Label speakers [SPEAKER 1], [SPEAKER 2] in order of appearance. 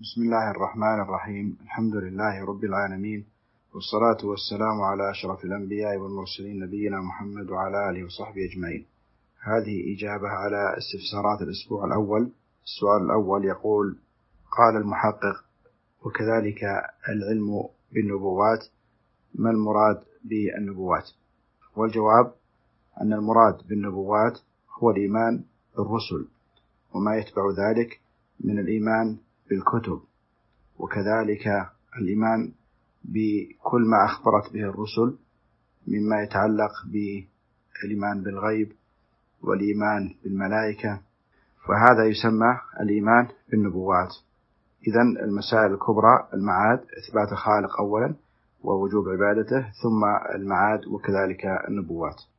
[SPEAKER 1] بسم الله الرحمن الرحيم. الحمد لله رب العالمين، والصلاة والسلام على أشرف الأنبياء والمرسلين نبينا محمد وعلى آله وصحبه أجمعين. هذه إجابة على استفسارات الأسبوع الأول. السؤال الأول يقول: قال المحقق: وكذلك العلم بالنبوات، ما المراد بالنبوات؟ والجواب أن المراد بالنبوات هو الإيمان بالرسل وما يتبع ذلك من الإيمان بالكتب، وكذلك الإيمان بكل ما أخبرت به الرسل مما يتعلق بالإيمان بالغيب والإيمان بالملائكة، فهذا يسمى الإيمان بالنبوات. إذن المسائل الكبرى: المعاد، إثبات الخالق أولا ووجوب عبادته، ثم المعاد وكذلك النبوات.